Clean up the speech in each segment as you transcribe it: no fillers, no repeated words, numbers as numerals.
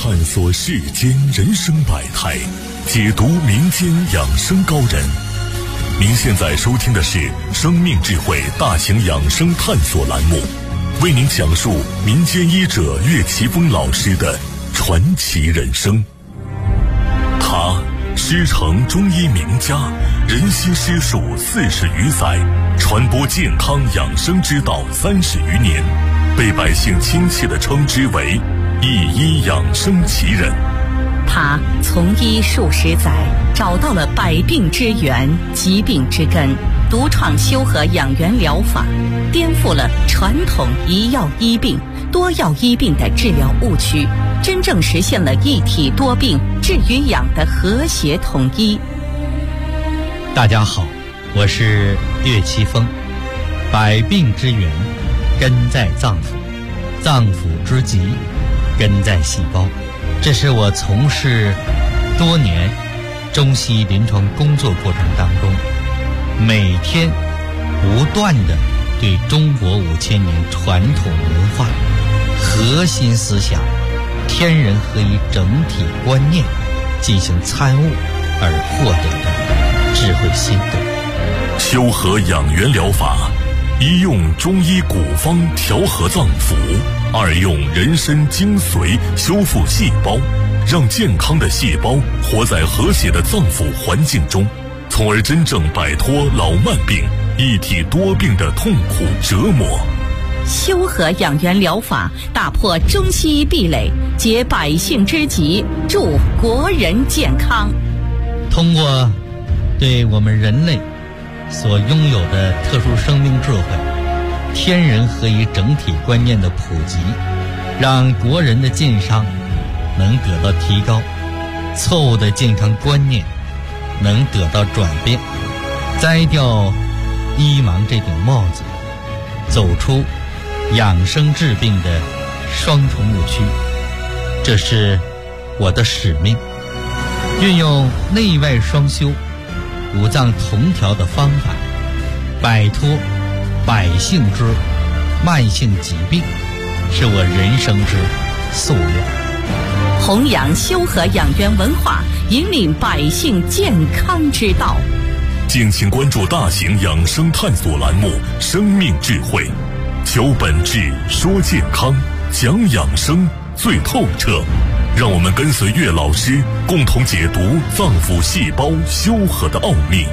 探索世间人生百态，解读民间养生高人。您现在收听的是生命智慧大型养生探索栏目，为您讲述民间医者岳奇峰老师的传奇人生。他师承中医名家，人心师术40余载，传播健康养生之道30余年，被百姓亲切地称之为一医养生奇人。 他从医数十载，找到了百病之源、疾病之根，独创修和养元疗法，颠覆了传统一药医病、多药医病的治疗误区，真正实现了一体多病治与养的和谐统一。 大家好，我是岳奇峰。百病之源根在脏腑，脏腑之疾根在细胞。这是我从事多年中西医临床工作过程当中，每天不断地对中国5000年传统文化、核心思想、天人合一整体观念进行参悟而获得的智慧心得。 修和养元疗法，一用中医古方调和脏腑，二用人参精髓修复细胞，让健康的细胞活在和谐的脏腑环境中，从而真正摆脱老慢病、一体多病的痛苦折磨。 修和养元疗法打破中西医壁垒，解百姓之急，助国人健康。 通过对我们人类所拥有的特殊生命智慧、天人合一整体观念的普及，让国人的健康能得到提高，错误的健康观念能得到转变，摘掉医盲这顶帽子，走出养生治病的双重误区。这是我的使命，运用内外双修、五脏同调的方法，摆脱百姓之慢性疾病，是我人生之夙愿。 弘扬修和养元文化，引领百姓健康之道。 敬请关注大型养生探索栏目《生命智慧》，求本质，说健康，讲养生最透彻。让我们跟随岳老师，共同解读脏腑细胞修和的奥秘。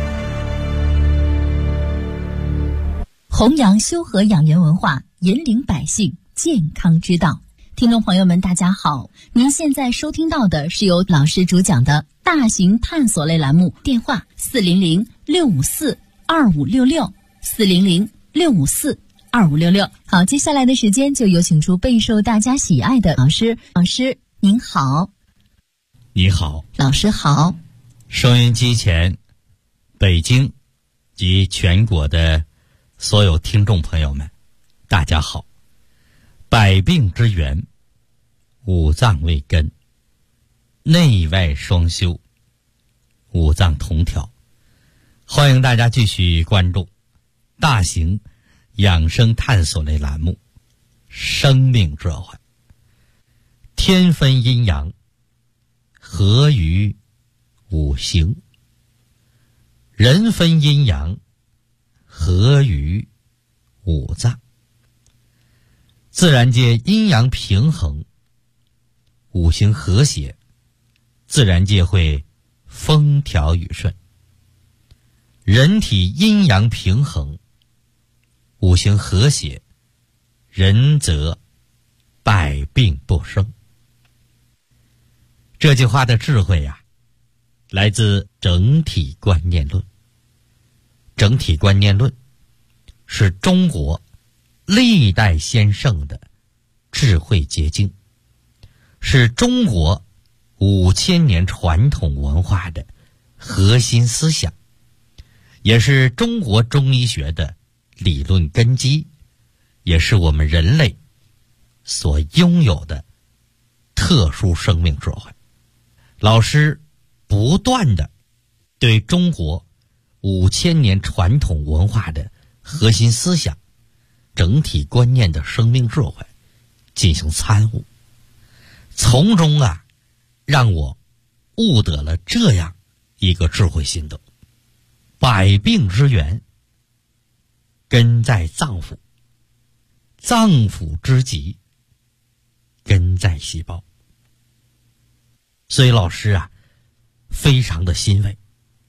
弘扬修和养元文化，引领百姓健康之道。听众朋友们大家好，您现在收听到的是由老师主讲的大型探索类栏目，电话400-654-2566 400-654-2566。好，接下来的时间就有请出备受大家喜爱的老师。老师您好。 你好。 老师好。 收音机前北京及全国的所有听众朋友们大家好。百病之源，五脏为根，内外双修，五脏同调。欢迎大家继续关注大型养生探索类栏目《生命智慧》。天分阴阳，合于五行；人分阴阳，合于五脏。自然界阴阳平衡，五行和谐，自然界会风调雨顺。人体阴阳平衡，五行和谐，人则百病不生。这句话的智慧呀，来自整体观念论。整体观念论是中国历代先圣的智慧结晶，是中国5000年传统文化的核心思想，也是中国中医学的理论根基，也是我们人类所拥有的特殊生命智慧。老师不断地对中国5000年传统文化的核心思想、整体观念的生命智慧进行参悟， 从中让我悟得了这样一个智慧心得：百病之源根在脏腑，脏腑之疾根在细胞。所以老师非常的欣慰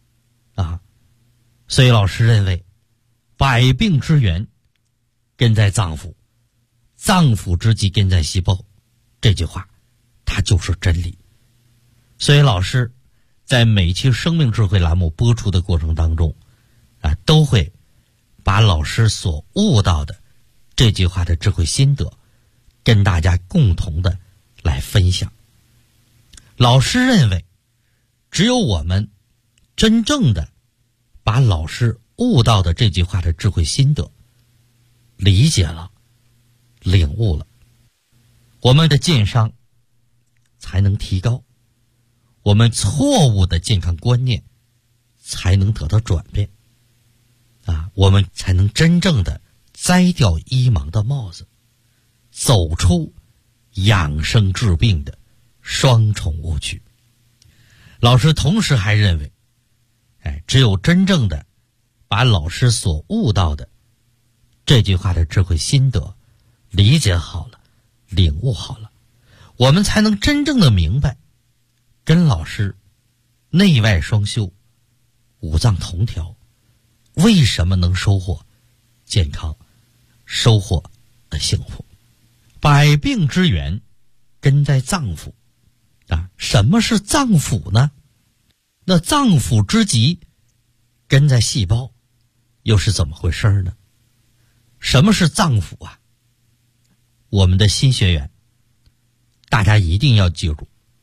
所以老师认为百病之源根在脏腑，脏腑之疾根在细胞，这句话它就是真理。所以老师在每期生命智慧栏目播出的过程当中都会把老师所悟到的这句话的智慧心得跟大家共同的来分享。老师认为只有我们真正的把老师悟到的这句话的智慧心得理解了、领悟了，我们的健康才能提高，我们错误的健康观念才能得到转变我们才能真正的摘掉医盲的帽子，走出养生治病的双重误区。老师同时还认为只有真正的把老师所悟到的这句话的智慧心得理解好了、领悟好了，我们才能真正的明白跟老师内外双修、五脏同调为什么能收获健康、收获幸福。百病之源根在脏腑什么是脏腑呢？那脏腑之疾根在细胞，又是怎么回事呢？什么是脏腑我们的新学员大家一定要记住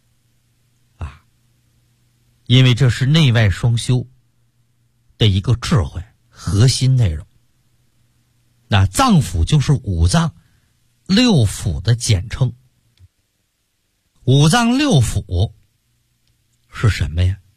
因为这是内外双修的一个智慧核心内容。那脏腑就是五脏六腑的简称。五脏六腑是什么呀？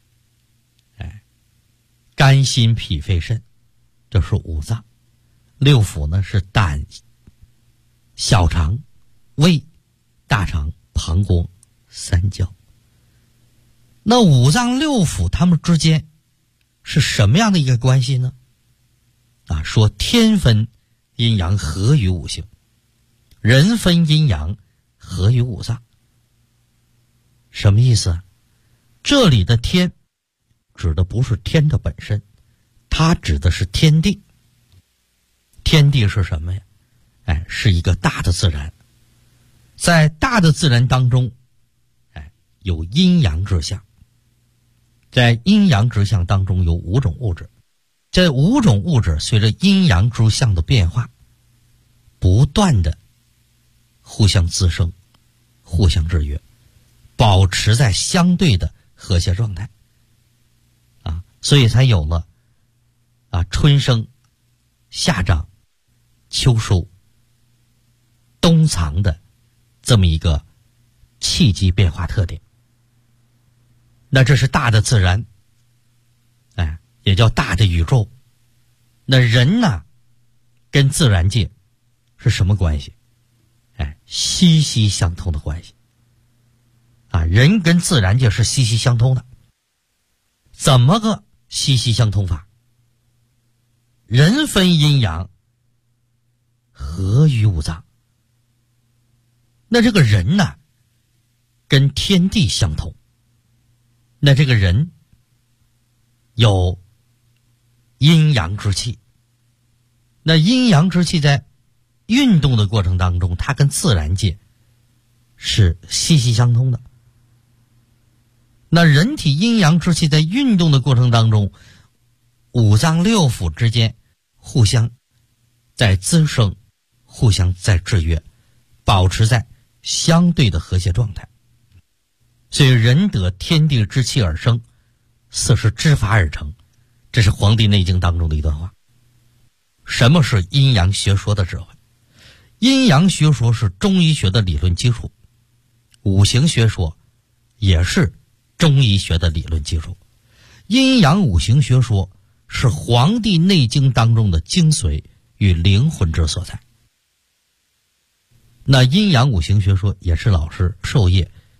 肝心脾肺肾，这是五脏。六腑呢是胆、小肠、胃、大肠、膀胱、三焦。那五脏六腑它们之间是什么样的一个关系呢？说天分阴阳合于五行，人分阴阳合于五脏。什么意思这里的天指的不是天的本身，它指的是天地。天地是什么呀？是一个大的自然。在大的自然当中有阴阳之象。在阴阳之象当中有五种物质，这五种物质随着阴阳之象的变化不断的互相滋生、互相制约，保持在相对的和谐状态所以才有了春生、夏长、秋收、冬藏的这么一个气机变化特点。那这是大的自然也叫大的宇宙。那人呢跟自然界是什么关系？息息相通的关系人跟自然界是息息相通的。怎么个息息相通法？人分阴阳合于五脏。那这个人呢跟天地相通。那这个人有阴阳之气，那阴阳之气在运动的过程当中，它跟自然界是息息相通的。那人体阴阳之气在运动的过程当中，五脏六腑之间互相在滋生，互相在制约，保持在相对的和谐状态。所以人得天地之气而生，四是之法而成，这是《黄帝内经》当中的一段话。什么是阴阳学说的智慧？阴阳学说是中医学的理论基础，五行学说也是中医学的理论基础。阴阳五行学说是《黄帝内经》当中的精髓与灵魂之所在。那阴阳五行学说也是老师授业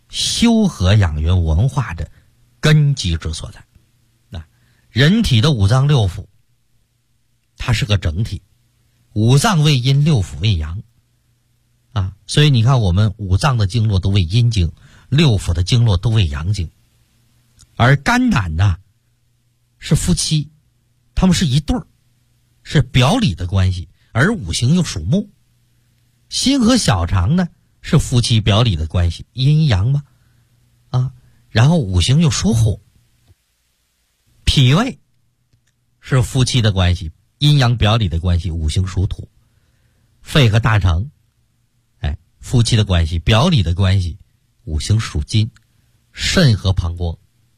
修和养元文化的根基之所在。人体的五脏六腑，它是个整体，五脏为阴，六腑为阳啊，所以你看我们五脏的经络都为阴经，六腑的经络都为阳经。而肝胆呢是夫妻，他们是一对儿，是表里的关系，而五行又属木。心和小肠呢是夫妻表里的关系，阴阳嘛啊，然后五行又属火。脾胃是夫妻的关系，阴阳表里的关系，五行属土。肺和大肠夫妻的关系，表里的关系，五行属金。肾和膀胱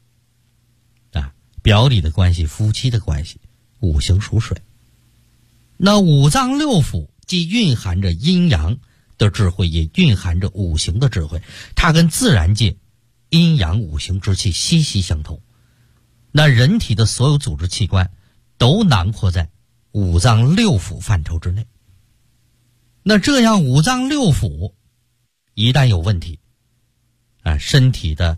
表里的关系，夫妻的关系，五行属水。那五脏六腑既蕴含着阴阳的智慧，也蕴含着五行的智慧，它跟自然界阴阳五行之气息息相通。那人体的所有组织器官都囊括在五脏六腑范畴之内。那这样五脏六腑一旦有问题身体的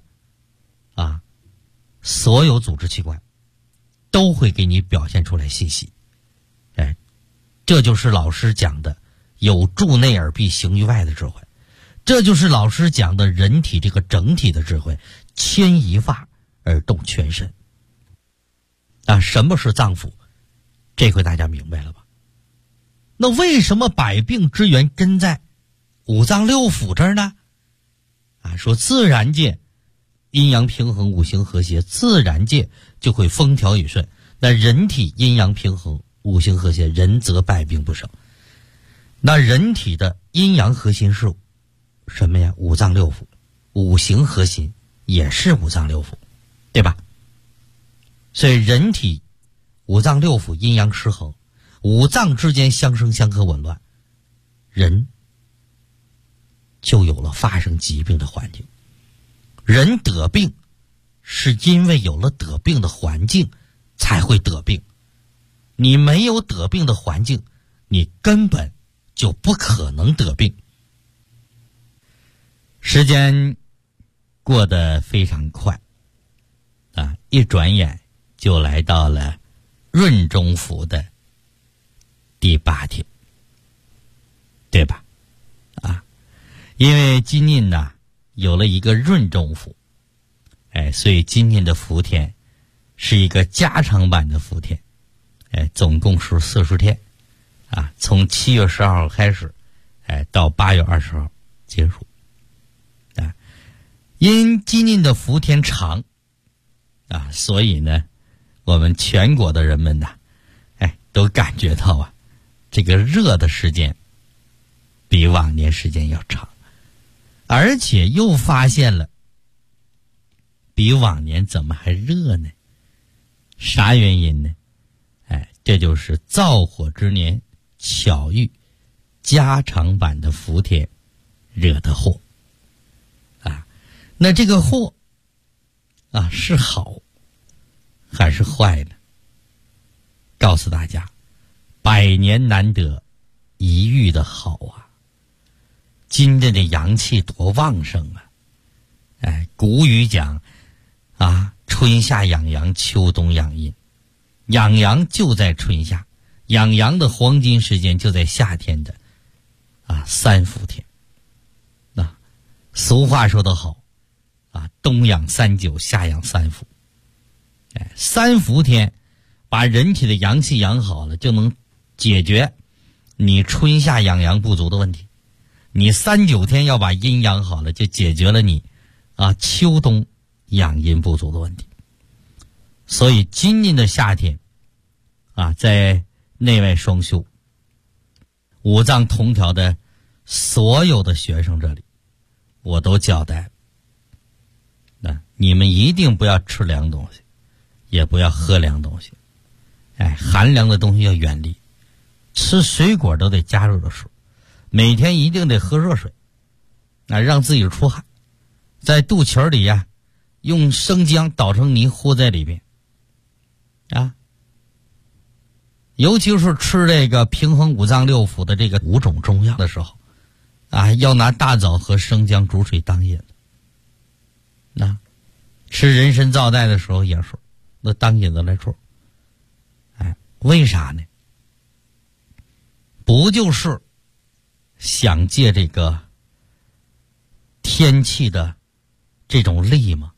所有组织器官都会给你表现出来信息。这就是老师讲的有助内而必行于外的智慧，这就是老师讲的人体这个整体的智慧，牵一发而动全身。什么是脏腑？这回大家明白了吧？那为什么百病之源根在五脏六腑这儿呢？说自然界阴阳平衡，五行和谐，自然界就会风调雨顺。那人体阴阳平衡，五行和谐，人则百病不生。那人体的阴阳核心是什么呀？五脏六腑。五行核心也是五脏六腑，对吧？所以人体五脏六腑阴阳失衡，五脏之间相生相克紊乱，人就有了发生疾病的环境。人得病是因为有了得病的环境才会得病，你没有得病的环境，你根本就不可能得病。时间过得非常快一转眼就来到了闰中府的第8天，对吧？因为今年呢有了一个闰中府，所以今年的伏天是一个加长版的伏天，总共是40天，从7月12号开始，到8月20号结束。因今年的伏天长，所以呢，我们全国的人们呢，都感觉到这个热的时间比往年时间要长。而且又发现了比往年怎么还热呢？啥原因呢？这就是燥火之年巧遇加长版的伏天惹的祸那这个祸是好还是坏呢？告诉大家，100年难得一遇的好今天的阳气多旺盛古语讲春夏养阳，秋冬养阴。养阳就在春夏，养阳的黄金时间就在夏天的3伏天。俗话说得好冬养3九，夏养3伏。3伏天把人体的阳气养好了，就能解决你春夏养阳不足的问题。你3、9天要把阴养好了，就解决了你秋冬养阴不足的问题。所以今年的夏天在内外双修五脏同调的所有的学生这里，我都交代你们一定不要吃凉东西，也不要喝凉东西，寒凉的东西要远离。吃水果都得加热的水，每天一定得喝热水，让自己出汗，在肚脐里用生姜捣成泥和在里边尤其是吃这个平衡五脏六腑的这个5种中药的时候要拿大枣和生姜煮水当饮那吃人参皂带的时候也说，那当引子来说，为啥呢？不就是想借这个天气的这种力吗？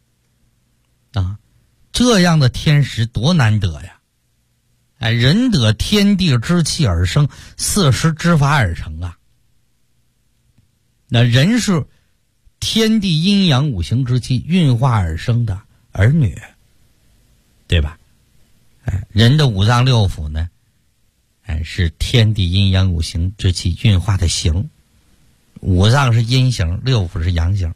这样的天时多难得呀！人得天地之气而生，四时之法而成啊。那人是天地阴阳五行之气运化而生的儿女，对吧？人的五脏六腑呢，是天地阴阳五行之气运化的形。五脏是阴形，六腑是阳形。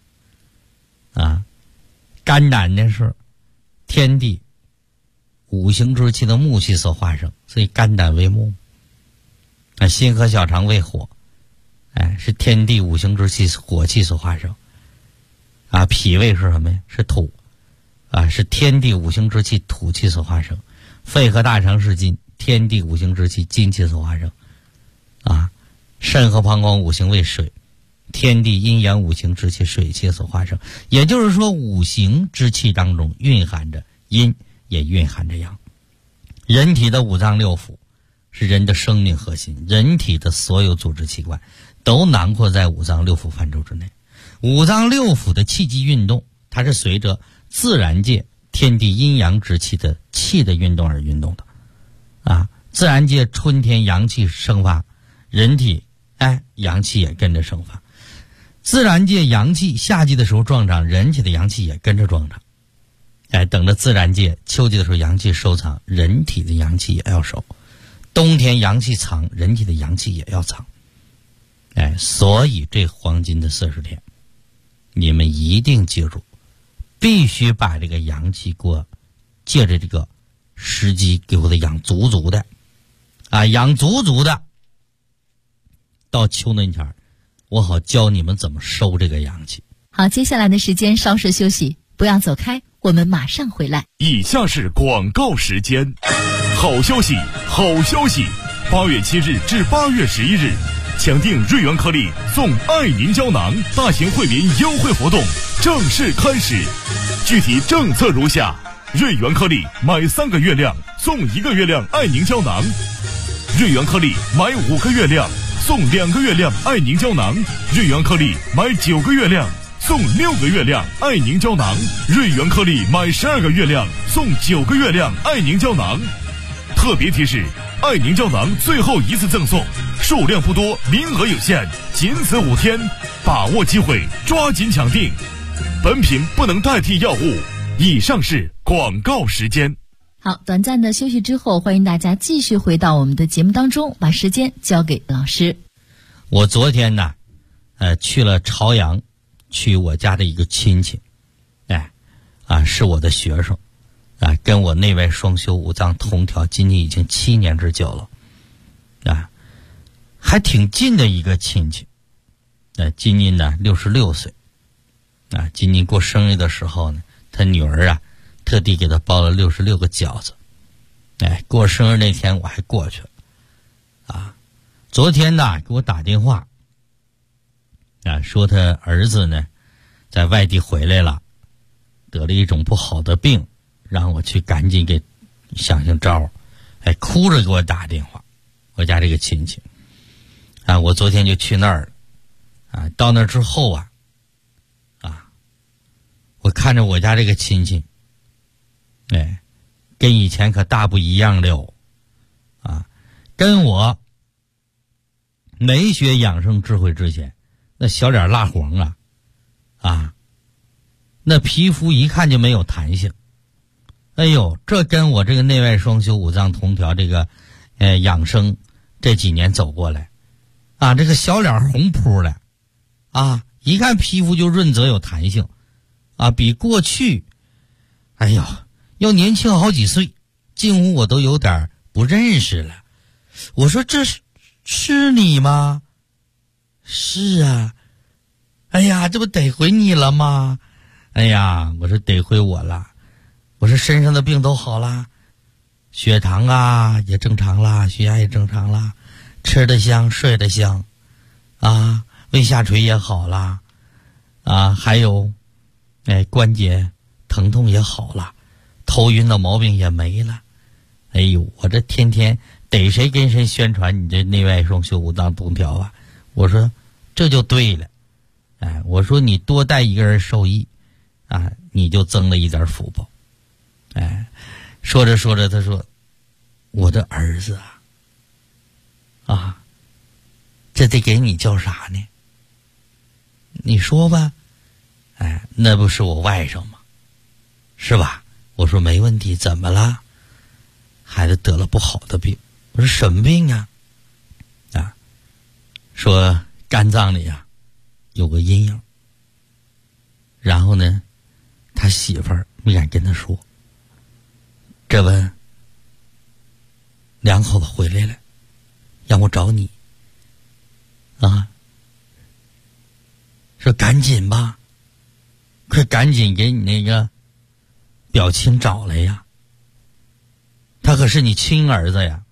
肝胆呢是天地五行之气的木气所化生，所以肝胆为木。心和小肠为火，是天地五行之气火气所化生。脾胃是什么呀？是土，是天地五行之气土气所化生。肺和大肠是金，天地五行之气金气所化生。肾和膀胱五行为水，天地阴阳五行之气水气所化生。也就是说，五行之气当中蕴含着阴，也蕴含着阳。人体的五脏六腑是人的生命核心，人体的所有组织器官都囊括在五脏六腑范畴之内。五脏六腑的气机运动，它是随着自然界天地阴阳之气的气的运动而运动的。自然界春天阳气生发，人体阳气也跟着生发。自然界阳气夏季的时候壮长，人体的阳气也跟着壮长。等着自然界秋季的时候阳气收藏，人体的阳气也要收。冬天阳气藏，人体的阳气也要藏。所以这黄金的40天，你们一定记住，必须把这个阳气给我借着这个时机给我的养足足的，养足足的，到秋那前我好教你们怎么收这个阳气。 好，接下来的时间稍事休息，不要走开，我们马上回来。 以下是广告时间。好消息，好消息！8月7日至8月11日，抢订瑞元颗粒送爱凝胶囊大型惠民优惠活动正式开始。具体政策如下：瑞元颗粒买3个月亮送1个月亮爱凝胶囊，瑞元颗粒买5个月亮送2个月亮爱凝胶囊，瑞元颗粒买9个月亮送6个月亮爱凝胶囊，瑞元颗粒买12个月亮送9个月亮爱凝胶囊。特别提示，爱凝胶囊最后一次赠送，数量不多，名额有限，仅此5天，把握机会，抓紧抢订。本品不能代替药物。以上是广告时间。 好，短暂的休息之后，欢迎大家继续回到我们的节目当中，把时间交给老师。 我昨天呢，去了朝阳，去我家的一个亲戚，是我的学生。跟我内外双修五脏同调，今年已经7年之久了，还挺近的一个亲戚。今年呢66岁，今年过生日的时候呢，他女儿特地给他包了66个饺子。过生日那天我还过去了。昨天呢给我打电话，说他儿子呢在外地回来了，得了一种不好的病。让我去赶紧给想招，哭着给我打电话。我家这个亲戚，我昨天就去那儿了，到那儿之后我看着我家这个亲戚，跟以前可大不一样了，跟我没学养生智慧之前，那小脸蜡黄那皮肤一看就没有弹性。哎呦，这跟我这个内外双修五脏同调这个养生这几年走过来这个小脸红扑的一看皮肤就润泽有弹性比过去要年轻好几岁，近乎我都有点不认识了。我说这是你吗？是啊。哎呀，这不得回你了吗？哎呀，我说得回我了。我说身上的病都好了，血糖也正常了，血压也正常了，吃得香，睡得香，胃下垂也好了，还有关节疼痛也好了，头晕的毛病也没了。哎呦，我这天天逮谁跟谁宣传你这内外双修五脏同调啊！我说这就对了。我说你多带一个人受益啊，你就增了一点福报。说着说着，他说我的儿子啊，这得给你叫啥呢？你说吧。那不是我外甥吗？是吧？我说没问题，怎么了？孩子得了不好的病。我说什么病啊？说肝脏里有个阴影。然后呢，他媳妇儿没敢跟他说。这不两口子回来了，让我找你说赶紧吧，快赶紧给你那个表亲找来呀，他可是你亲儿子呀。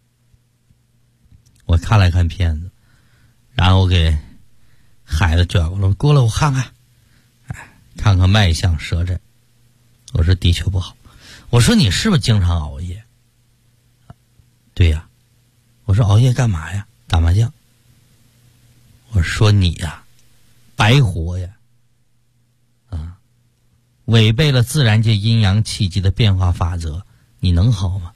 我看了看片子，然后我给孩子转过来我看看，看看脉象舌诊。我说的确不好。我说你是不是经常熬夜？对呀。我说熬夜干嘛呀？打麻将。我说你呀白活呀，违背了自然界阴阳气机的变化法则，你能好吗？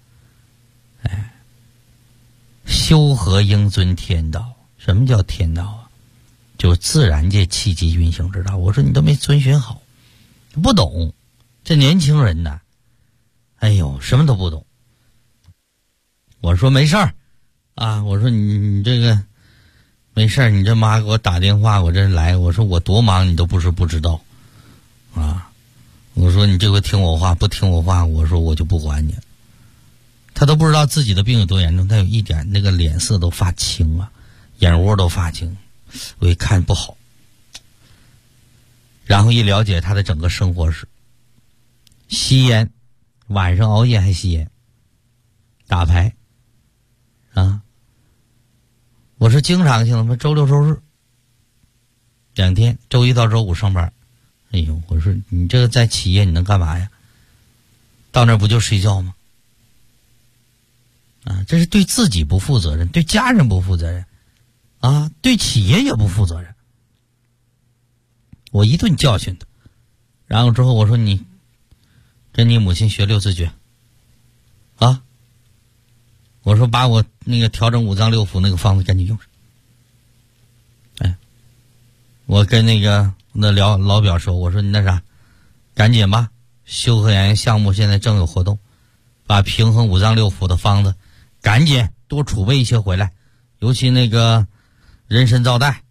修和应遵天道。什么叫天道啊？就是自然界气机运行之道。我说你都没遵循好，不懂。这年轻人呢，哎呦，什么都不懂。我说没事儿我说你这个没事儿，你这妈给我打电话，我这来，我说我多忙，你都不是不知道我说你这回听我话，不听我话，我说我就不管你。他都不知道自己的病有多严重，他有一点那个脸色都发青眼窝都发青，我一看不好。然后一了解他的整个生活史，吸烟，晚上熬夜还吸烟，打牌我是经常性的，周六周日2天，周一到周五上班。哎呦，我说你这个在企业你能干嘛呀？到那不就睡觉吗？这是对自己不负责任，对家人不负责任对企业也不负责任。我一顿教训他，然后之后我说你跟你母亲学6字诀我说把我那个调整五脏六腑那个方子赶紧用上。我跟那个那老表说，我说你那啥，赶紧吧，修和养颜项目现在正有活动，把平衡五脏六腑的方子赶紧多储备一些回来，尤其那个人参皂苷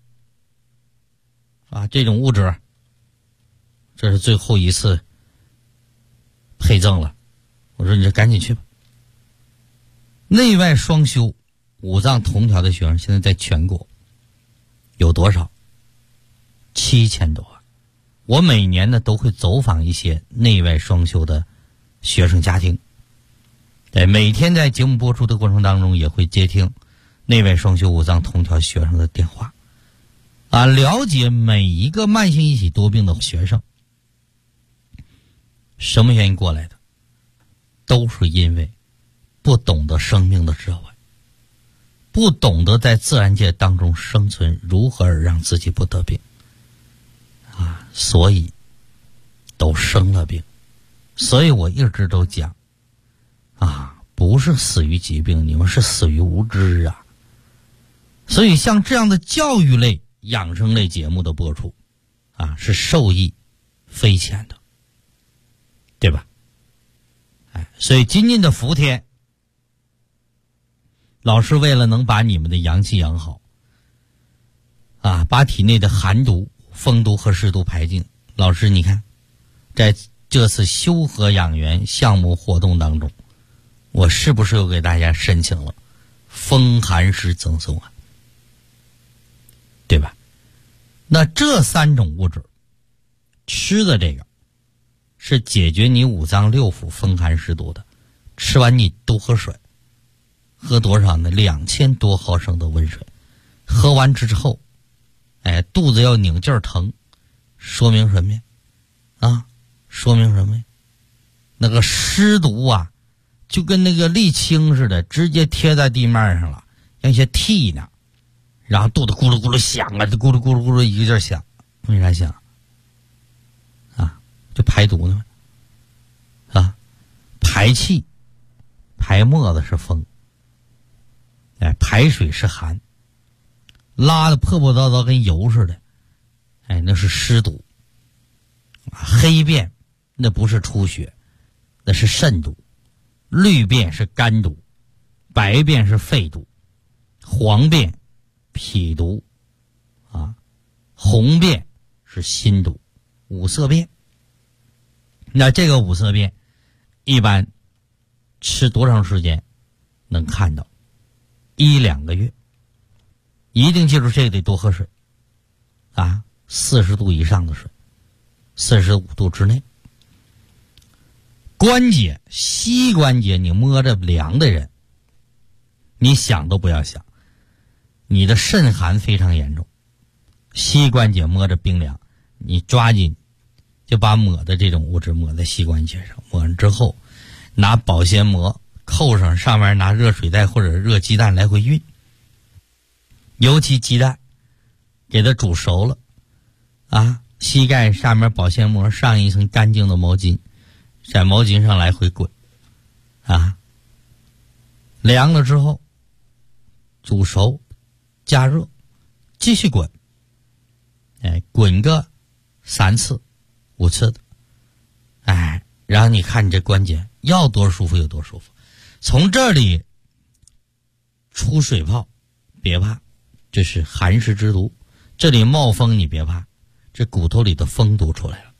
这种物质，这是最后一次配赠了。我说你这赶紧去吧。内外双修五脏同调的学生现在在全国有多少？7000多。我每年呢都会走访一些内外双修的学生家庭，每天在节目播出的过程当中也会接听内外双修五脏同调学生的电话了解每一个慢性一体多病的学生什么原因过来的，都是因为不懂得生命的智慧，不懂得在自然界当中生存，如何而让自己不得病所以都生了病。所以我一直都讲不是死于疾病，你们是死于无知所以像这样的教育类养生类节目的播出是受益匪浅的，对吧？所以今年的伏天，老师为了能把你们的阳气养好把体内的寒毒风毒和湿毒排尽，老师你看在这次修和养元项目活动当中，我是不是又给大家申请了风寒湿赠送对吧？那这3种物质吃的这个是解决你五脏六腑风寒湿毒的，吃完你多喝水，喝多少呢？2000多毫升的温水，喝完之后肚子要拧劲儿疼，说明什么呀啊，说明什么呀？那个尸毒啊，就跟那个沥青似的，直接贴在地面上了，像一些屉呢，然后肚子咕噜咕噜响啊，咕噜咕噜咕噜一个劲儿响，为啥响？啊，就排毒呢，啊，排气，排沫子是风，哎，排水是寒，拉的破破糟糟跟油似的，哎，那是湿毒。黑便那不是出血，那是肾毒；绿便是肝毒，白便是肺毒，黄便脾毒，啊，红便是心毒。五色便，那这个五色便一般吃多长时间能看到？1-2个月。一定记住这个得多喝水啊，40度以上的水，45度之内。关节，膝关节你摸着凉的人，你想都不要想，你的肾寒非常严重。膝关节摸着冰凉，你抓紧就把抹的这种物质抹在膝关节上，抹完之后拿保鲜膜扣上，上面拿热水袋或者热鸡蛋来回熨，尤其鸡蛋给它煮熟了啊，膝盖上面保鲜膜上一层干净的毛巾，在毛巾上来回滚啊，凉了之后煮熟加热继续滚，哎，滚个3次5次的，哎，然后你看你这关节要多舒服有多舒服。从这里出水泡别怕，这是寒湿之毒。这里冒风你别怕，这骨头里的风毒出来了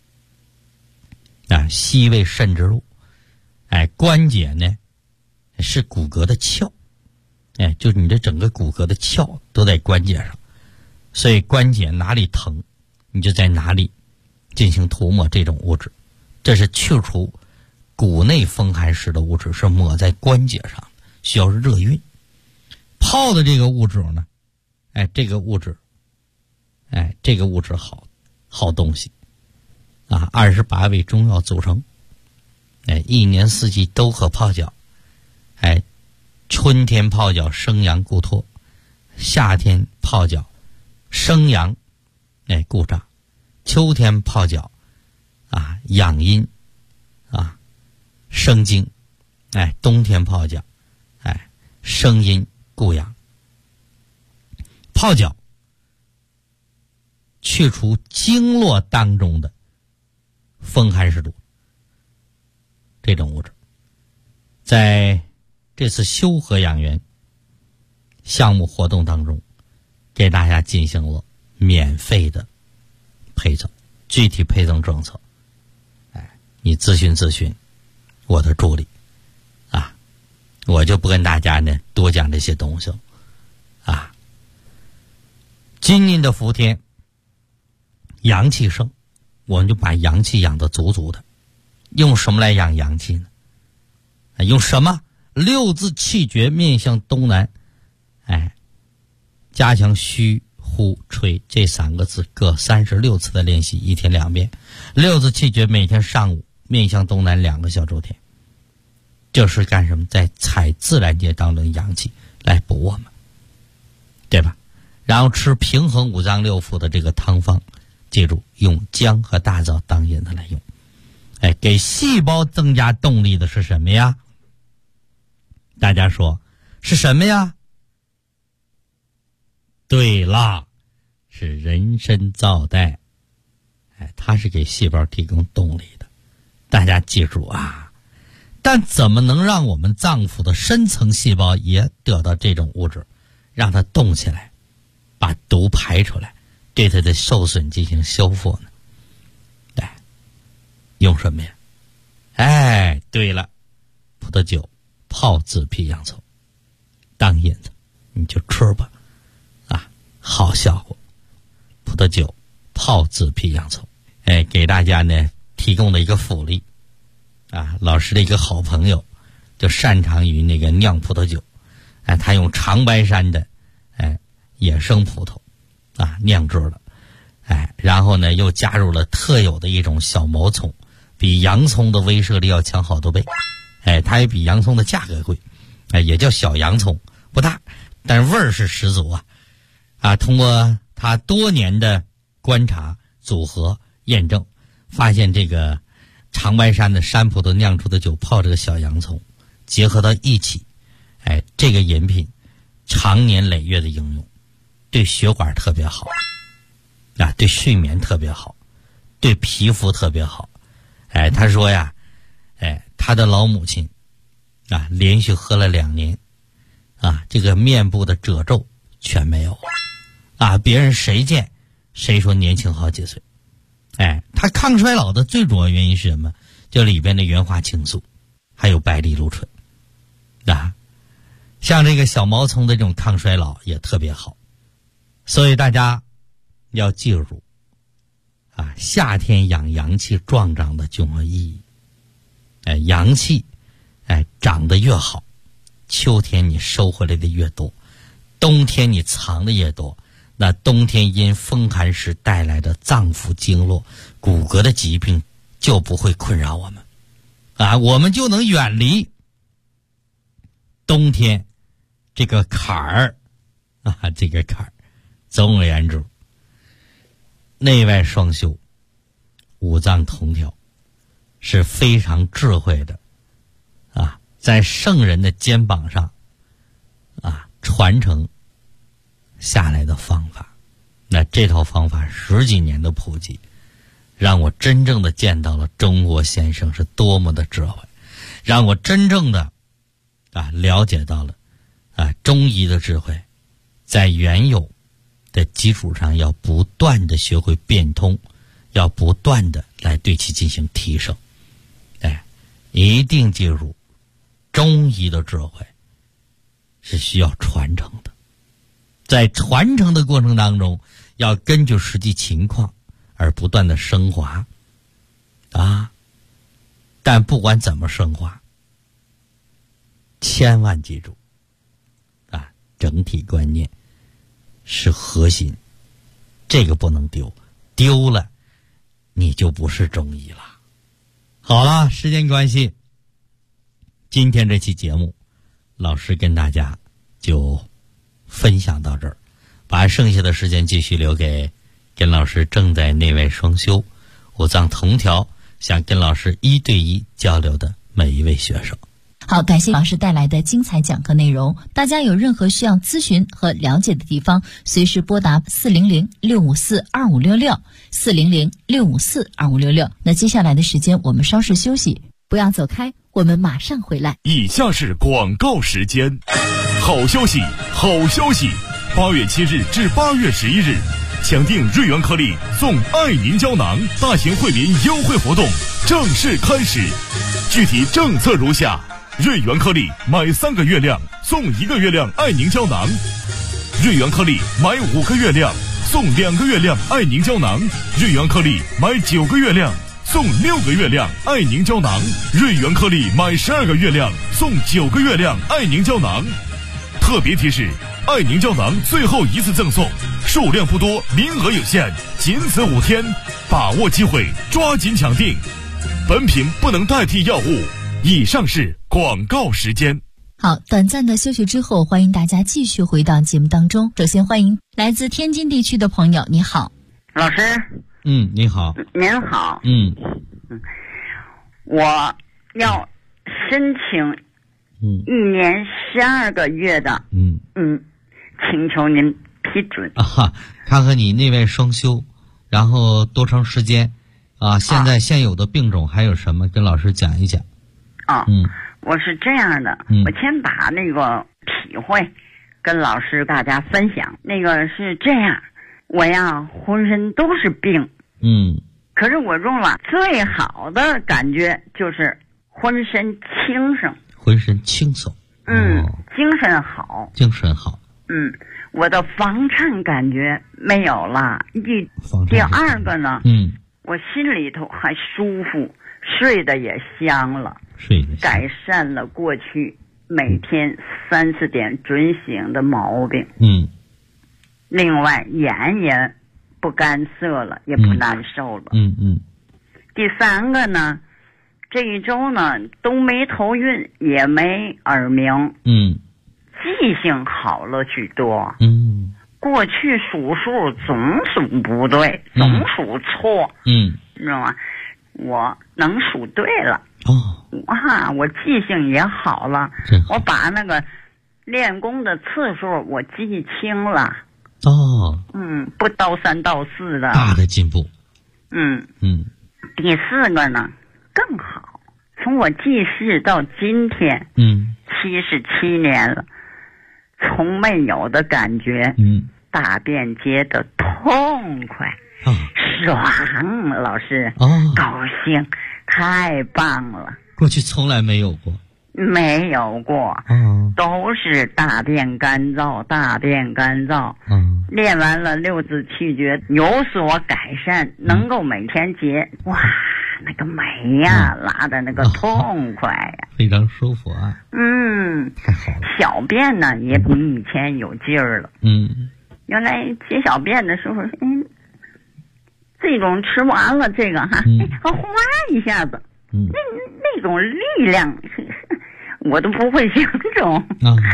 啊，膝为肾之路。哎，关节呢是骨骼的鞘，哎，就是你这整个骨骼的鞘都在关节上，所以关节哪里疼你就在哪里进行涂抹这种物质，这是去除骨内风寒湿的物质，是抹在关节上，需要热熨。泡的这个物质呢，哎，这个物质好东西啊，28味中药组成，哎，一年四季都可泡脚，哎，春天泡脚生阳固脱，夏天泡脚生阳，哎，固胀，秋天泡脚啊养阴啊生精，哎，冬天泡脚，哎，生阴固阳。泡脚去除经络当中的风寒湿毒这种物质，在这次修和养元项目活动当中，给大家进行了免费的配赠，具体配赠政策，哎，你咨询我的助理啊，我就不跟大家呢多讲这些东西了啊。今年的伏天阳气盛，我们就把阳气养得足足的。用什么来养阳气呢？用什么？6字气诀面向东南，哎，加强虚呼吹这3个字各36次的练习，1天2遍。6字气诀每天上午面向东南2个小周天，这是干什么？在采自然界当中阳气来补我们，对吧？然后吃平衡5脏6腑的这个汤方，记住用姜和大枣当引子来用。哎，给细胞增加动力的是什么呀？大家说是什么呀？对啦，是人参皂苷。哎，它是给细胞提供动力的。大家记住啊，但怎么能让我们脏腑的深层细胞也得到这种物质，让它动起来，把毒排出来，对它的受损进行修复呢？哎，用什么呀？哎，对了，葡萄酒泡紫皮洋葱当引子，你就吃吧啊，好效果。葡萄酒泡紫皮洋葱，哎，给大家呢提供了一个福利啊，老师的一个好朋友就擅长于那个酿葡萄酒，哎，他用长白山的野生葡萄啊酿制了， 然后呢又加入了特有的一种小毛葱，比洋葱的威慑力要强好多倍。它也比洋葱的价格贵，也叫小洋葱，不大，但是味儿是十足啊！通过他多年的观察、组合、验证，发现这个长白山的山葡萄酿出的酒泡这个小洋葱结合到一起，这个饮品长年累月的应用，对血管特别好对睡眠特别好，对皮肤特别好。他说呀，他的老母亲连续喝了2年这个面部的褶皱全没有别人谁见谁说年轻好几岁。它抗衰老的最主要原因是什么？就里边的原花青素还有白藜芦醇像这个小毛葱的这种抗衰老也特别好。所以大家要记住夏天养阳气壮长的重要意义。阳气长得越好，秋天你收回来的越多，冬天你藏的越多，那冬天因风寒时带来的脏腑经络、骨骼的疾病就不会困扰我们我们就能远离冬天这个坎儿这个坎儿。总而言之，内外双修，五脏同调，是非常智慧的在圣人的肩膀上传承下来的方法。那这套方法10几年的普及，让我真正的见到了中国先生是多么的智慧，让我真正的了解到了中医的智慧，在原有的基础上要不断的学会变通，要不断的来对其进行提升。一定记住，中医的智慧是需要传承的，在传承的过程当中，要根据实际情况而不断的升华但不管怎么升华，千万记住整体观念是核心，这个不能丢，丢了你就不是中医了。好了，时间关系，今天这期节目老师跟大家就分享到这儿，把剩下的时间继续留给跟老师正在内外双修、五脏同调，想跟老师1对1交流的每一位学生。 好，感谢老师带来的精彩讲课内容。大家有任何需要咨询和了解的地方，随时拨打400-654-2566，400-654-2566。那接下来的时间我们稍事休息，不要走开，我们马上回来。 以下是广告时间。好消息，好消息！8月7日至8月11日，抢订瑞元颗粒送爱凝胶囊大型惠民优惠活动正式开始。具体政策如下：瑞元颗粒买3个月亮送1个月亮爱凝胶囊，瑞元颗粒买5个月亮送2个月亮爱凝胶囊，瑞元颗粒买9个月亮送6个月亮爱凝胶囊，瑞元颗粒买12个月亮送9个月亮爱凝胶囊。特别提示，爱凝胶囊最后一次赠送，数量不多，名额有限，仅此5天，把握机会，抓紧抢订。本品不能代替药物。以上是广告时间。 好，短暂的休息之后，欢迎大家继续回到节目当中。首先欢迎来自天津地区的朋友，你好。 老师。 你好。 您好。我要申请1年12个月的请求您批准。 看看你内外双修，然后多长时间现在现有的病种还有什么，跟老师讲一讲。 我是这样的，我先把那个体会跟老师大家分享。那个是这样，我呀浑身都是病，可是我用了最好的感觉就是浑身轻松， 浑身轻松， 精神好， 精神好， 我的房颤感觉没有了。第二个呢，我心里头还舒服，睡得也香了，改善了过去每天3、4点准醒的毛病。另外眼也不干涩了，也不难受了。第三个呢，这一周呢都没头晕，也没耳鸣。记性好了许多。过去数数总数不对，总数错。知道吗？我能数对了。我记性也好了。我把那个练功的次数我记清了。不到3到4的。 大的进步。 第四个呢更好，从我记事到今天，77年了，从没有的感觉。大便接的痛快，爽，老师，高兴，太棒了。 过去从来没有过。 没有过。都是大便干燥，大便干燥。练完了6字气诀有所改善，能够每天结，哇，那个美呀，拉的那个痛快呀， 非常舒服啊。太好了。 小便呢也比以前有劲儿了。原来解小便的时候，这种吃完了这个哗一下子，那种力量，我都不会形容。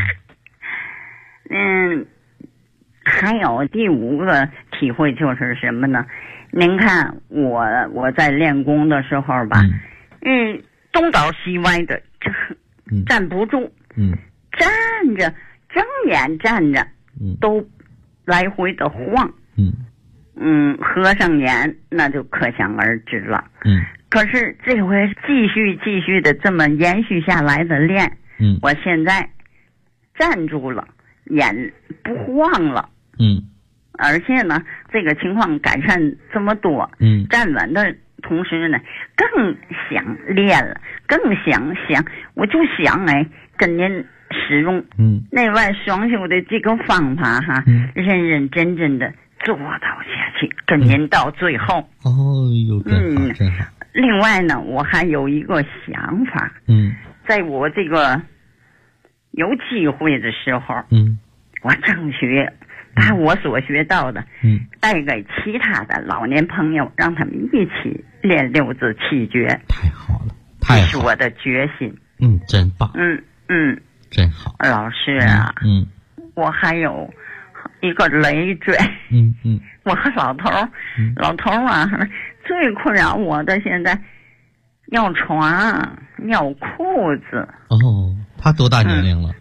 还有第5个体会就是什么呢？您看我在练功的时候吧，东倒西歪的，站不住，站着睁眼站着，都来回的晃。合上眼那就可想而知了。可是这回继续的这么延续下来的练，我现在站住了，眼不晃了。而且呢这个情况改善这么多，站稳的同时呢更想练了，更想我就想跟您使用内外双修的这个方法哈，认认真真的做到下去，跟您到最后。真好。另外呢我还有一个想法，在我这个有机会的时候，我争取把我所学到的带给其他的老年朋友，让他们一起练6字气诀。 太好了，太好了， 这是我的决心。 真棒。真好。 老师啊，我还有一个累赘。我和老头啊，最困扰我的现在尿床、尿裤子。 他多大年龄了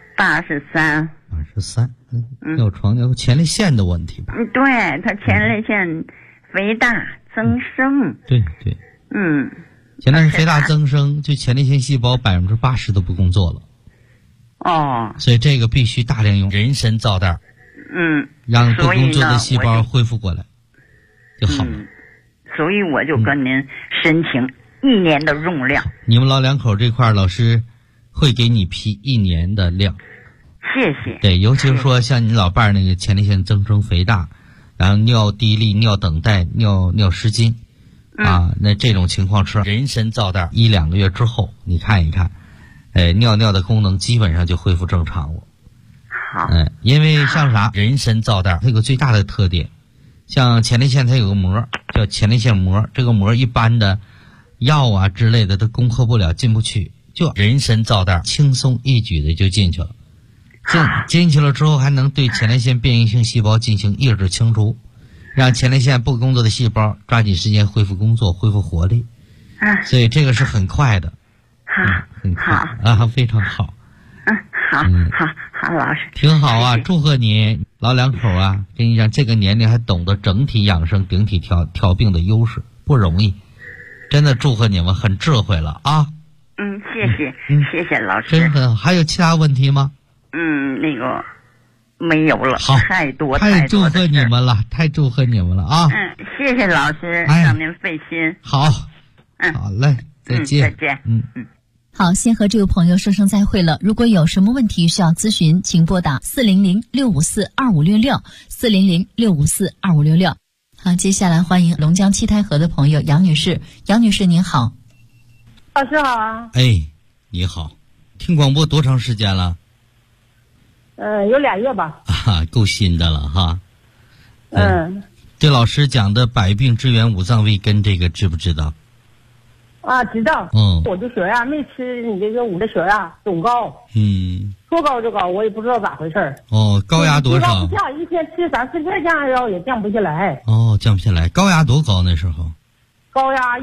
？83。 尿床尿前列腺的问题吧？ 对，他前列腺肥大增生。 对。前列腺肥大增生，就前列腺细胞80%都不工作了。所以这个必须大量用人参皂袋。让不工作的细胞恢复过来就好了。 所以我就跟您申请1年的用量。 你们老两口这块老师会给你批1年的量。 谢谢。 对，尤其是说像你老伴儿那个前列腺增生肥大，然后尿滴沥、尿等待、尿失禁那这种情况吃人参皂袋1-2个月之后，你看一看尿的功能基本上就恢复正常了。 好。 因为像啥人参皂袋它有个最大的特点，像前列腺它有个膜叫前列腺膜，这个膜一般的药啊之类的都攻克不了，进不去，就人参皂袋轻松一举的就进去了。进去了之后还能对前列腺变异性细胞进行抑制清除，让前列腺不工作的细胞抓紧时间恢复工作，恢复活力。所以这个是很快的。很快非常好。好，老师。挺好啊，祝贺你老两口啊！跟你讲，这个年龄还懂得整体养生、顶体调病的优势，不容易。真的祝贺你们，很智慧了啊！ 谢谢老师。 真很好。还有其他问题吗？ 那个没有了。 好， 太多太祝贺你们了，太祝贺你们了啊！ 谢谢老师，让您费心。 好，好嘞，再见。 再见。 好，先和这位朋友说声再会了。如果有什么问题需要咨询，请拨打400-654-2566 400-654-2566。好，接下来欢迎龙江七台河的朋友杨女士。杨女士您好。 老师好啊。 你好。听广播多长时间了？ 有2月吧。 够新的了哈。 这老师讲的百病之源五脏未根，这个知不知道？ 啊，知道。我这血压没吃你这个我的血压总高。说高就高，我也不知道咋回事。 高压多少？ 一天吃3-4片降压药也降不下来。 降不下来。高压多高那时候？ 高压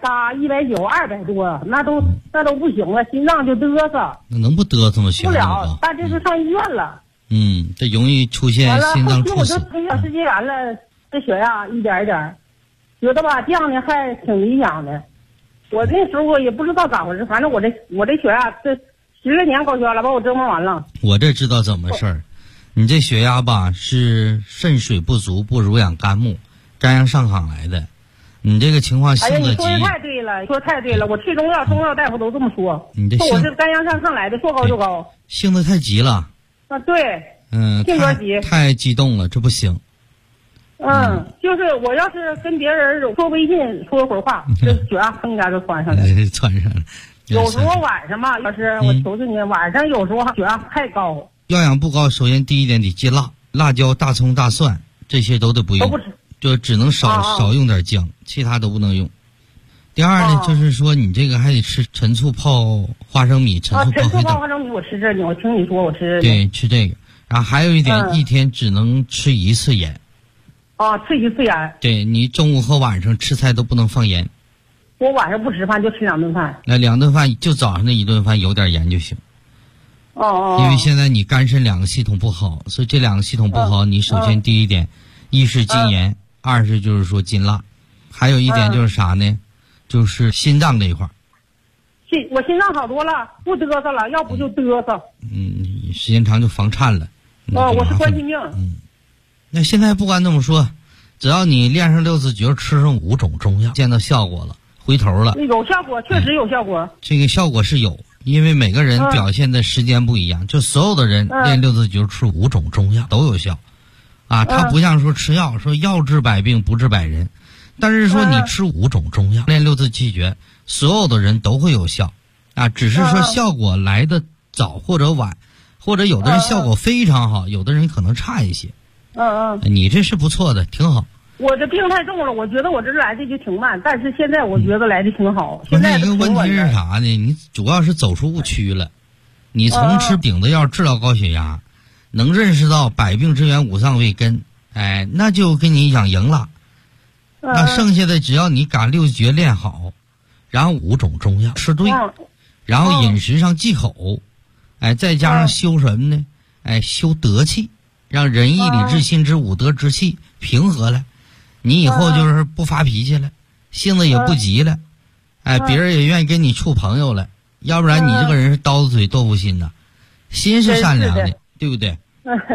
180、190、200多，那都不行了，心脏就嘚瑟。 那能不嘚瑟吗？ 不了，但这是上医院了。 这容易出现心脏猝死。 我就推到时间完了，这血压一点一点，觉得吧降的还挺理想的。我那时候我也不知道咋回事，反正我这血压这10来年高血压了，把我折磨完了。 我这知道怎么事儿，你这血压吧是肾水不足，不濡养肝木，肝阳上亢来的。你这个情况性子急。 你说的太对了，说太对了，我吃中药大夫都这么说。说我这肝阳上亢来的，说高就高。 性子太急了。 对。性格急。 太激动了，这不行。 就是我要是跟别人说微信说会儿话，这血压砰一下就窜上来了。 窜上了。 有时候晚上嘛，老师，我求求你，晚上有时候血压太高。 药养不高，首先第一点得戒辣，辣椒、大葱、大蒜这些都得不用，就只能少用点姜，其他都不能用。第二呢，就是说你这个还得吃陈醋泡花生米，陈醋泡花生米我吃这个，我听你说我吃。 对，吃这个。然后还有一点，一天只能吃1次盐。 吃1次盐。对， 你中午和晚上吃菜都不能放盐。 我晚上不吃饭，就吃2顿饭。 那2顿饭就早上那1顿饭有点盐就行。因为现在你肝肾2个系统不好，所以这2个系统不好，你首先第一点，一是禁盐，二是就是说禁辣，还有一点就是啥呢？就是心脏这一块。 我心脏好多了，不嘚瑟了，要不就嘚瑟。 时间长就房颤了。 我是冠心病。 那现在不管怎么说，只要你练上6字诀，吃上5种中药，见到效果了，回头了。 有效果，确实有效果。 这个效果是有，因为每个人表现的时间不一样，就所有的人练6字诀吃5种中药都有效。它不像说吃药，说药治百病不治百人，但是说你吃5种中药，练6字气诀，所有的人都会有效。只是说效果来的早或者晚，或者有的人效果非常好，有的人可能差一些。你这是不错的，挺好。 我这病太重了，我觉得我这来的就挺慢，但是现在我觉得来的挺好。现在一个问题是啥呢？你主要是走出误区了。你从吃顶子药治疗高血压，能认识到百病之源五脏未根，那就跟你养赢了。那剩下的只要你把6诀练好，然后5种中药吃对，然后饮食上忌口，再加上修什么呢？修德气。让仁义礼智信之五德之气平和了，你以后就是不发脾气了，性子也不急了，别人也愿意跟你处朋友了。要不然你这个人是刀子嘴豆腐心的，心是善良的，对不对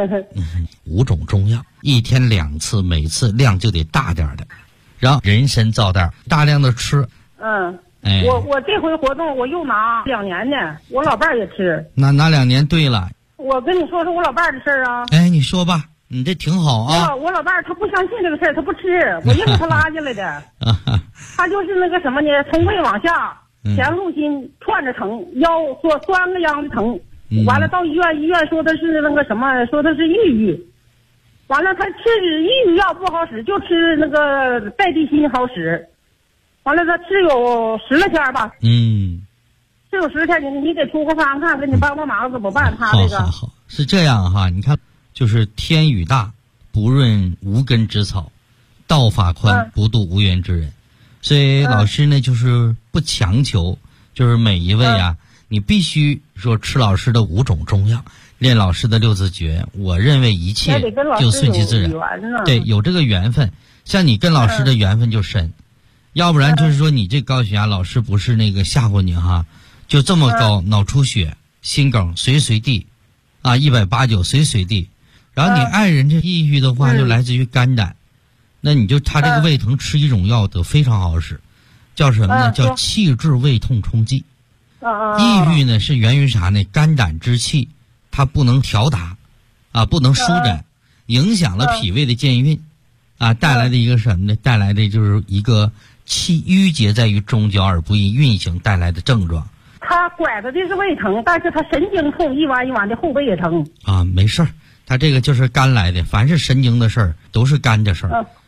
？5种中药，一天2次，每次量就得大点的，然后人参皂袋大量的吃。 我这回活动我又拿2年呢，我老伴儿也吃。 拿2年，对了。 我跟你说说我老伴儿的事儿啊。 你说吧，你这挺好啊。 我老伴儿他不相信这个事儿，他不吃，我硬给他拉进来的。他就是那个什么呢，从背往下，前后心串着疼，腰说酸个秧子疼。完了到医院说的是那个什么，说的是抑郁。完了他吃抑郁药不好使，就吃那个代地心好使。完了他吃有10来天吧。这有10天，你给出个方看，给你帮忙怎么办？他这个好是这样哈，你看，就是天雨大，不润无根之草；道法宽，不渡无缘之人。所以老师呢，就是不强求，就是每一位你必须说吃老师的5种中药，练老师的6字诀。我认为一切就顺其自然。对，有这个缘分，像你跟老师的缘分就深，要不然就是说你这高血压，老师不是那个吓唬你哈。就这么高，脑出血、心梗随地，189随地。然后你爱人这抑郁的话，就来自于肝胆。那你就他这个胃疼吃1种药得非常好使，叫什么呢？叫气滞胃痛冲剂。抑郁呢是源于啥呢？肝胆之气它不能调达，不能舒展，影响了脾胃的健运，带来的一个什么呢？带来的就是一个气郁结在于中焦而不易运行带来的症状。 他拐的是胃疼，但是他神经痛，一弯一弯的后背也疼。 没事儿，他这个就是肝来的，凡是神经的事儿都是肝的事儿。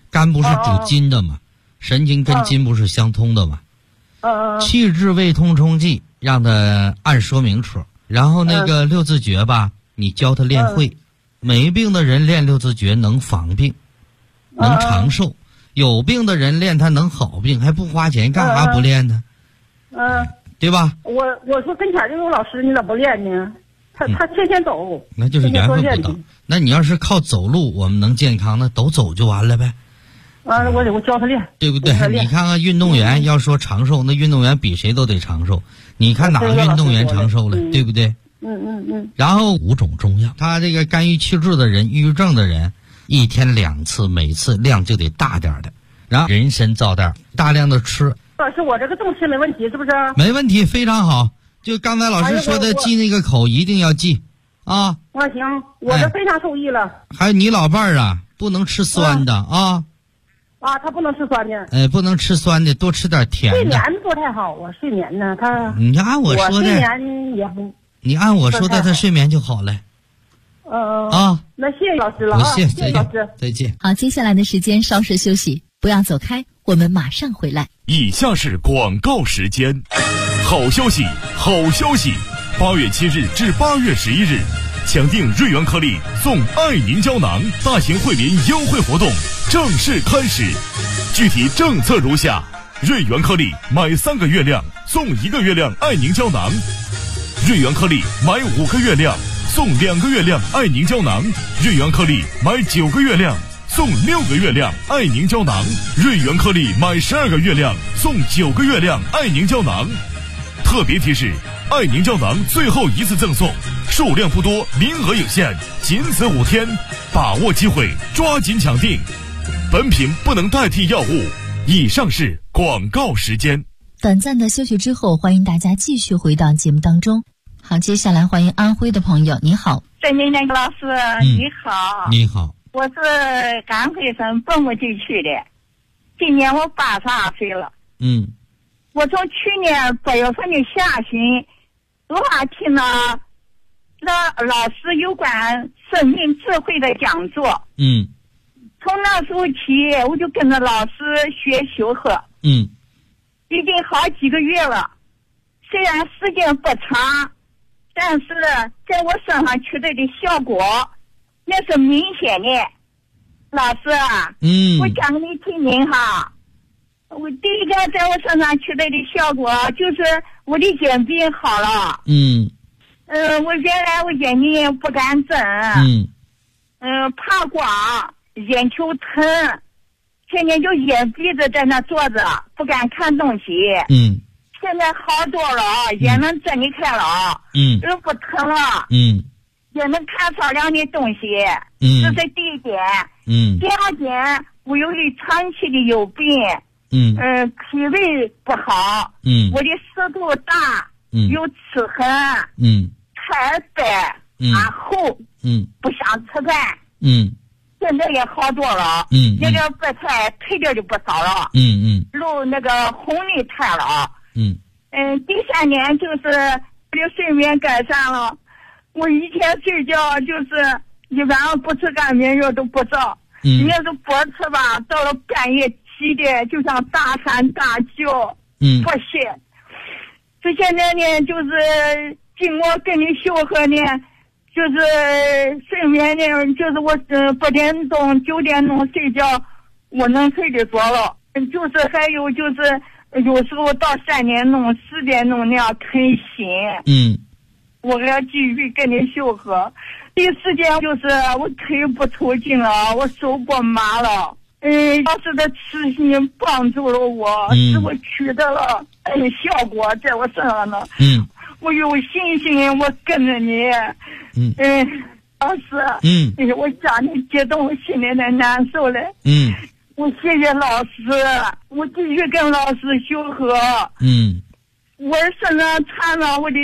肝不是主筋的吗？神经跟筋不是相通的吗？气滞胃通冲剂让他按说明处，然后那个六字诀吧，你教他练会。没病的人练六字诀能防病，能长寿；有病的人练他能好病，还不花钱，干啥不练呢？对吧？我说跟前就有老师，你咋不练呢？他天天走， 那就是缘分不到。那你要是靠走路，我们能健康，那都走就完了呗。 我教他练， 对不对？你看看运动员要说长寿，那运动员比谁都得长寿。你看哪个运动员长寿了，对不对？然后5种中药，他这个肝郁气滞的人、抑郁症的人，1天2次，每次量就得大点的。然后人参皂袋大量的吃。 老师，我这个动吃没问题是不是？ 没问题，非常好。就刚才老师说的，记那个口一定要记啊。 行，我这非常受益了。 还有你老伴儿啊，不能吃酸的啊。 他不能吃酸的。 不能吃酸的，多吃点甜的。 睡眠不太好，我睡眠呢， 你按我说的。 睡眠也不。 你按我说的，他睡眠就好了。 那谢谢老师了啊！谢谢老师， 再见。 好，接下来的时间稍事休息，不要走开，我们马上回来。 以下是广告时间。好消息，好消息！8月7日至8月11日，抢订瑞元颗粒送爱凝胶囊大型惠民优惠活动正式开始。具体政策如下：瑞元颗粒买3个月量送1个月量爱凝胶囊。瑞元颗粒买5个月量送2个月亮爱凝胶囊，瑞元颗粒买9个月亮送6个月亮爱凝胶囊，瑞元颗粒买12个月亮送9个月亮爱凝胶囊。特别提示：爱凝胶囊最后一次赠送，数量不多，名额有限，仅此5天，把握机会，抓紧抢订。本品不能代替药物。以上是广告时间。 短暂的休息之后，欢迎大家继续回到节目当中。好，接下来欢迎安徽的朋友，你好。 郑宁那个老师，你好。 你好。 我是安徽省蚌埠地区的，今年我82岁了。我从去年8月份的下旬，听了老师有关生命智慧的讲座。从那时候起，我就跟着老师学修和。已经好几个月了，虽然时间不长，但是在我身上取得的效果那是明显的。老师啊，我讲给你听听哈。我第一个在我身上取得的效果就是我的眼病好了。我原来我眼睛不敢睁，怕光，眼球疼，天天就眼闭着在那坐着，不敢看东西。现在好多了，眼能睁得开了，又不疼了，也能看少量的东西。这是第一点。第二点，我由于长期的有病，脾胃不好，我的舌头大，有齿痕，苔白，厚，不想吃饭。现在也好多了，那个白菜配点就不少了，肉那个红的菜了。第三点就是我的睡眠改善了，我一天睡觉就是一晚上不吃安眠药都不着，你要是不吃吧，到了半夜7点就像大喊大叫，不歇。这现在呢，就是经过跟你修和呢，就是睡眠呢，就是我8点钟9点钟睡觉，我能睡得着了。就是还有就是有时候到3点钟4点钟那样忒醒。我还要继续跟你修和。第4点就是我腿不抽筋了，我手不麻了。老师的慈心帮助了我，使我取得了效果在我身上呢。我有信心，我跟着你。老师，我讲你激动，我心里在难受嘞。我谢谢老师，我继续跟老师修和。我身上缠了我的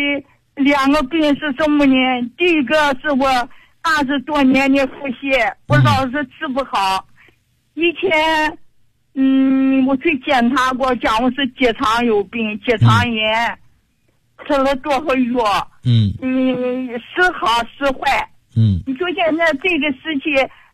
2个病是什么呢？第一个是我20多年的腹泻，我老是治不好。以前我去检查过，讲我是结肠有病，结肠炎，吃了多少药，时好时坏。你说现在这个时期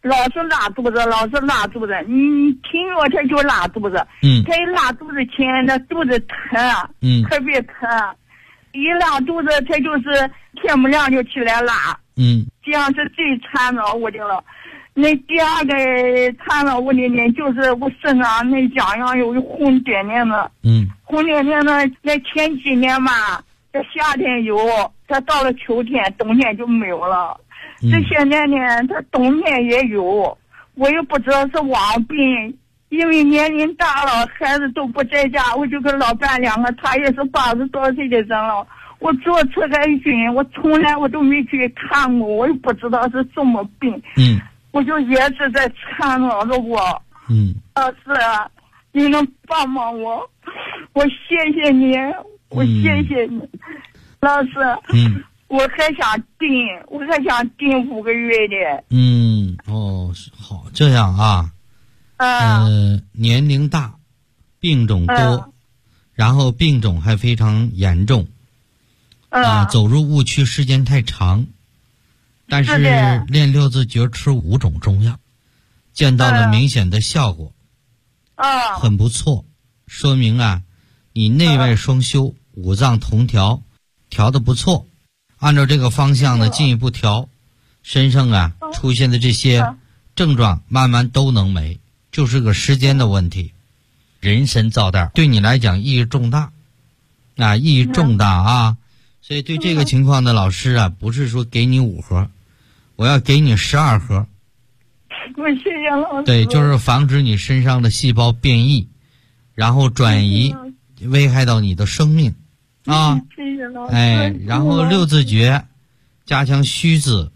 老是拉肚子，老是拉肚子。你听着他就拉肚子。他一拉肚子前，那肚子疼，特别疼。一拉肚子，他就是天不亮就起来拉。这样是最缠绕我的了。那第二个缠绕我的呢，就是我身上那痒痒有红点点的。红点点的，那前几年吧，这夏天有，它到了秋天、冬天就没有了。这现在呢，它冬天也有，我也不知道是网病，因为年龄大了，孩子都不在家，我就跟老伴两个，他也是80多岁的人了。我做刺海菌，我从来我都没去看过，我也不知道是什么病。我就也是在缠绕着我。老师，你能帮帮我？我谢谢你，我谢谢你，老师。我还想订5个月的。 好，这样啊。年龄大，病种多，然后病种还非常严重。走入误区时间太长，但是练六字诀吃5种中药，见到了明显的效果。很不错，说明啊，你内外双修，五脏同调，调得不错。按照这个方向呢，进一步调，身上啊出现的这些症状慢慢都能没，就是个时间的问题。人参皂袋对你来讲意义重大，意义重大啊！所以对这个情况的老师啊，不是说给你5盒，我要给你12盒。 我谢谢老师。 对，就是防止你身上的细胞变异，然后转移，危害到你的生命。 谢谢老师。 然后6字诀，加强虚字、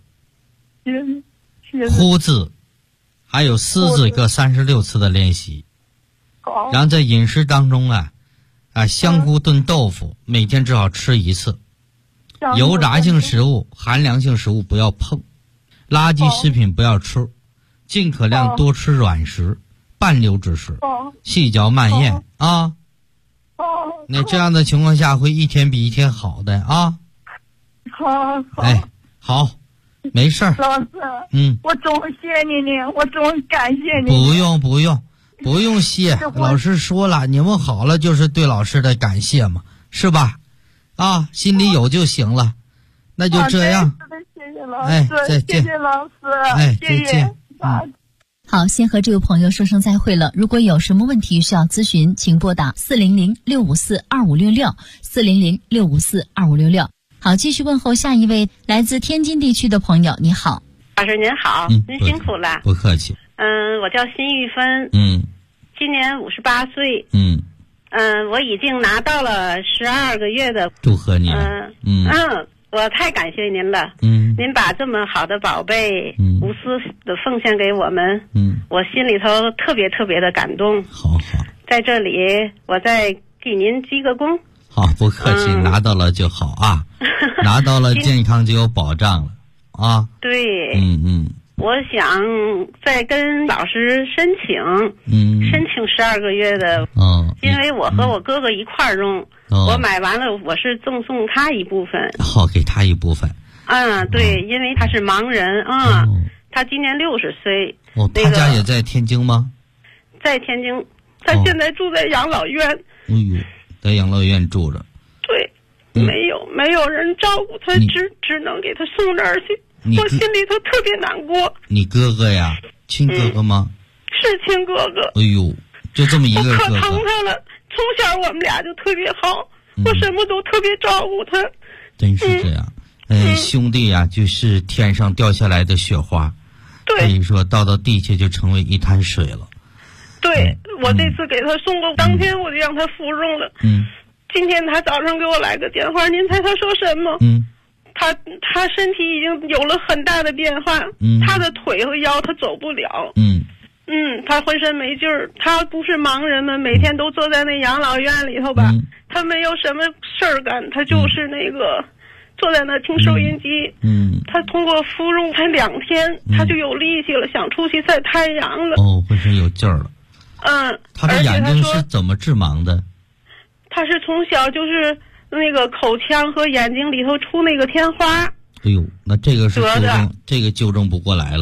呼字，还有思字各36次的练习。然后在饮食当中香菇炖豆腐每天至少吃1次，油炸性食物、寒凉性食物不要碰，垃圾食品不要吃，尽可量多吃软食、半流质食，细嚼慢咽啊。那这样的情况下会一天比一天好的啊。好，没事儿。 老师，我总谢你，我总感谢你。不用谢，老师说了，你们好了就是对老师的感谢嘛，是吧？心里有就行了，那就这样。谢谢老师， 再见。 谢谢老师， 再见。 好，先和这位朋友说声再会了。如果有什么问题需要咨询，请拨打400-654-2566，400-654-2566。好，继续问候下一位来自天津地区的朋友。你好， 老师您好，您辛苦了。 不客气。 我叫辛玉芬。今年58岁。我已经拿到了12个月的。 祝贺你。 我太感谢您了。您把这么好的宝贝无私的奉献给我们。我心里头特别特别的感动。 好， 在这里我再给您鞠个躬。 好，不客气。拿到了就好啊。拿到了健康就有保障了啊。 对。我想再跟老师申请12个月的。因为我和我哥哥一块儿用。我买完了，我是赠送他一部分。 好，给他一部分。 对，因为他是盲人他今年60岁。 他家也在天津吗？ 在天津，他现在住在养老院。 在养老院住着。 对，没有人照顾他，只能给他送这儿去。我心里头特别难过。你哥哥呀，亲哥哥吗？ 是亲哥哥。 就这么一个哥哥。 我可疼他了。从小我们俩就特别好，我什么都特别照顾他。 真是这样。兄弟呀，就是天上掉下来的雪花。 对。 可以说到地下就成为一滩水了。 对，我这次给他送过，当天我就让他服用了。今天他早上给我来个电话，您猜他说什么？他身体已经有了很大的变化。他的腿和腰他走不了。他浑身没劲儿。他不是盲人们，每天都坐在那养老院里头吧。他没有什么事儿干，他就是那个坐在那听收音机。他通过服用才2天，他就有力气了，想出去晒太阳了。 浑身有劲儿了。他的眼睛是怎么致盲的？ 他是从小就是那个口腔和眼睛里头出那个天花。 那这个是纠正不过来了。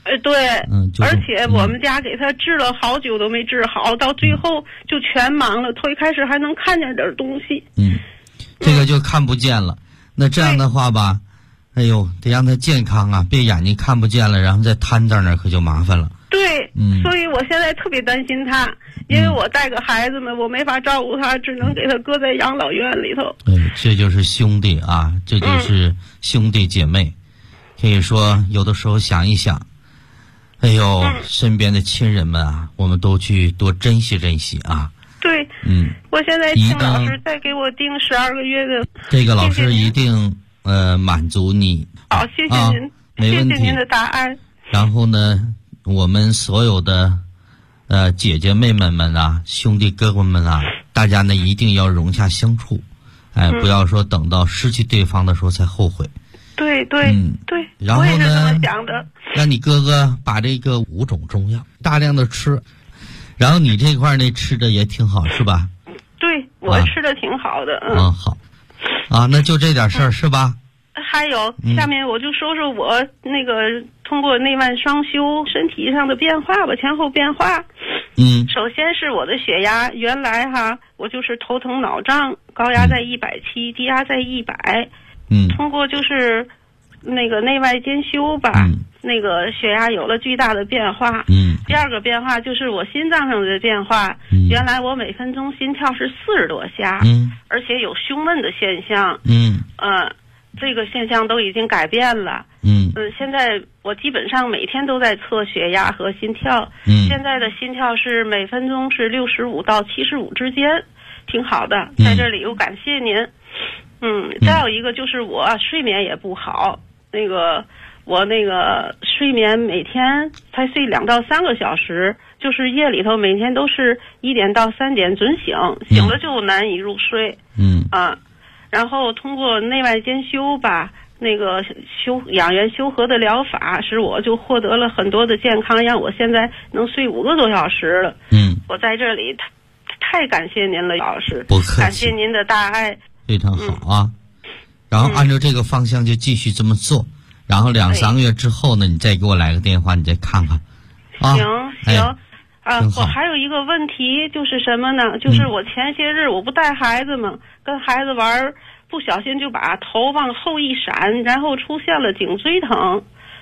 对，而且我们家给他治了好久都没治好，到最后就全盲了。头一开始还能看见点东西， 这个就看不见了。那这样的话吧，哎呦，得让他健康啊，别眼睛看不见了，然后再瘫在那儿可就麻烦了。 对，所以我现在特别担心他，因为我带个孩子们，我没法照顾他，只能给他搁在养老院里头。 这就是兄弟啊，这就是兄弟姐妹。可以说有的时候想一想，哎呦，身边的亲人们啊，我们都去多珍惜珍惜啊。 对，我现在请老师再给我定12个月的， 这个老师一定满足你。 好，谢谢您， 没问题， 谢谢您的答案。 然后呢，我们所有的姐姐妹们们啊，兄弟哥哥们啊，大家呢一定要融洽相处，不要说等到失去对方的时候才后悔。 对对对， 然后呢， 我也是这么想的。 让你哥哥把这个5种中药大量的吃，然后你这块呢吃的也挺好，是吧？ 对，我吃的挺好的。 好。那就这点事儿，是吧？ 还有，下面我就说说我那个通过内外双修身体上的变化吧，前后变化。首先是我的血压，原来我就是头疼脑胀，高压在170，低压在100。通过就是那个内外兼修吧，那个血压有了巨大的变化。第二个变化就是我心脏上的变化，原来我每分钟心跳是40多下，而且有胸闷的现象。这个现象都已经改变了。现在我基本上每天都在测血压和心跳。现在的心跳是每分钟是65到75之间，挺好的。在这里我感谢您。再有一个就是我睡眠也不好，我睡眠每天才睡2到3个小时，就是夜里头每天都是1点到3点准醒，醒了就难以入睡。然后通过内外兼修吧，那个养元修和的疗法，使我就获得了很多的健康，让我现在能睡5个多小时了。我在这里太感谢您了，老师， 不客气， 感谢您的大爱。 非常好啊，然后按照这个方向就继续这么做，然后2、3个月之后呢，你再给我来个电话，你再看看。 行。我还有一个问题就是什么呢？就是我前些日我不带孩子嘛，跟孩子玩，不小心就把头往后一闪，然后出现了颈椎疼。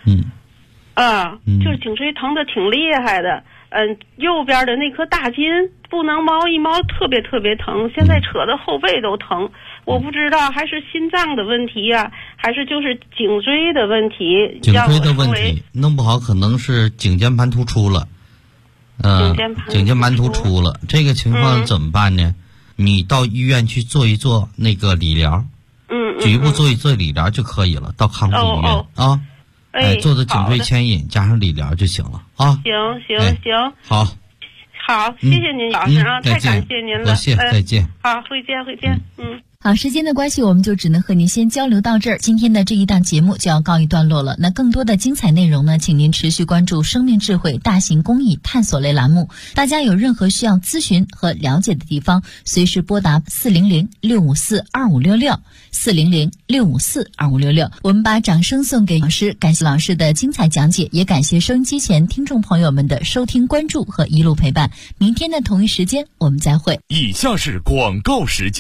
就是颈椎疼的挺厉害的。右边的那颗大筋不能猫一猫，特别特别疼，现在扯的后背都疼。我不知道还是心脏的问题呀，还是就是颈椎的问题。 颈椎的问题弄不好可能是颈间盘突出了。颈间盘突出了，这个情况怎么办呢？你到医院去做一做那个理疗，局部做一做理疗就可以了，到康复医院啊。做的颈椎牵引加上理疗就行了啊。 行， 好， 谢谢您老师啊，太感谢您了， 再见。 好，会见。 好，时间的关系，我们就只能和您先交流到这儿。今天的这一档节目就要告一段落了。那更多的精彩内容呢，请您持续关注生命智慧大型公益探索类栏目。大家有任何需要咨询和了解的地方，随时拨打400-654-2566，400-654-2566。我们把掌声送给老师，感谢老师的精彩讲解，也感谢收音机前听众朋友们的收听关注和一路陪伴。明天的同一时间我们再会。 以下是广告时间。